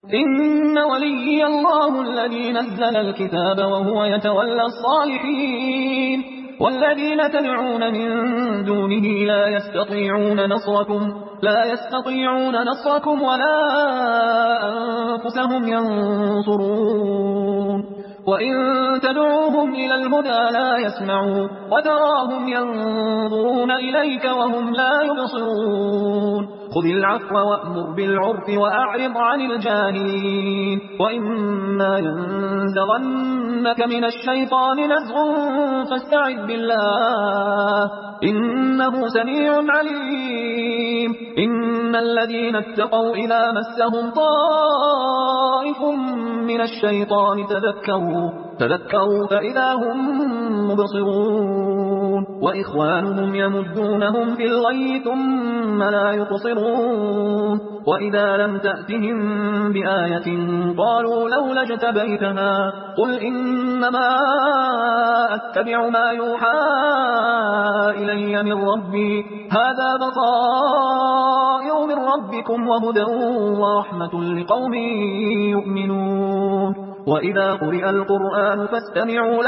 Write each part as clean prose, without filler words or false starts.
إن وليي الله الذي نزل الكتاب وهو يتولى الصالحين والذين تدعون من دونه لا يستطيعون نصركم ولا أنفسهم ينصرون وإن تدعوهم إلى الهدى لا يسمعوا وتراهم ينظرون إليك وهم لا يبصرون خذ العفو وأمر بالعرف وأعرض عن الجاهلين وإما ينزغنك من الشيطان نزغ فاستعذ بالله إنه سميع عليم إن الذين اتقوا إذا مسهم طائف من الشيطان تذكروا فإذا هم مبصرون وإخوانهم يمدونهم في الغي ثم لا يقصرون وإذا لم تأتهم بآية قالوا لولا اجتبيتها قل إنما أتبع ما يوحى إلي من ربي هذا بصائر من ربكم وهدى ورحمة لقوم يؤمنون وإذا قرئ القرآن فاستمعوا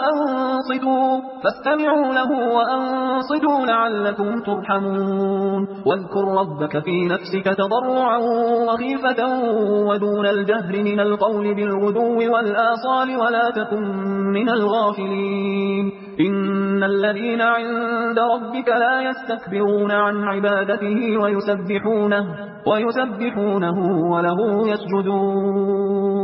له وأنصتوا لعلكم ترحمون واذكر ربك في نفسك تضرعا وخيفة ودون الجهر من القول بالغدو والآصال ولا تكن من الغافلين إن الذين عند ربك لا يستكبرون عن عبادته ويسبحونه وله يسجدون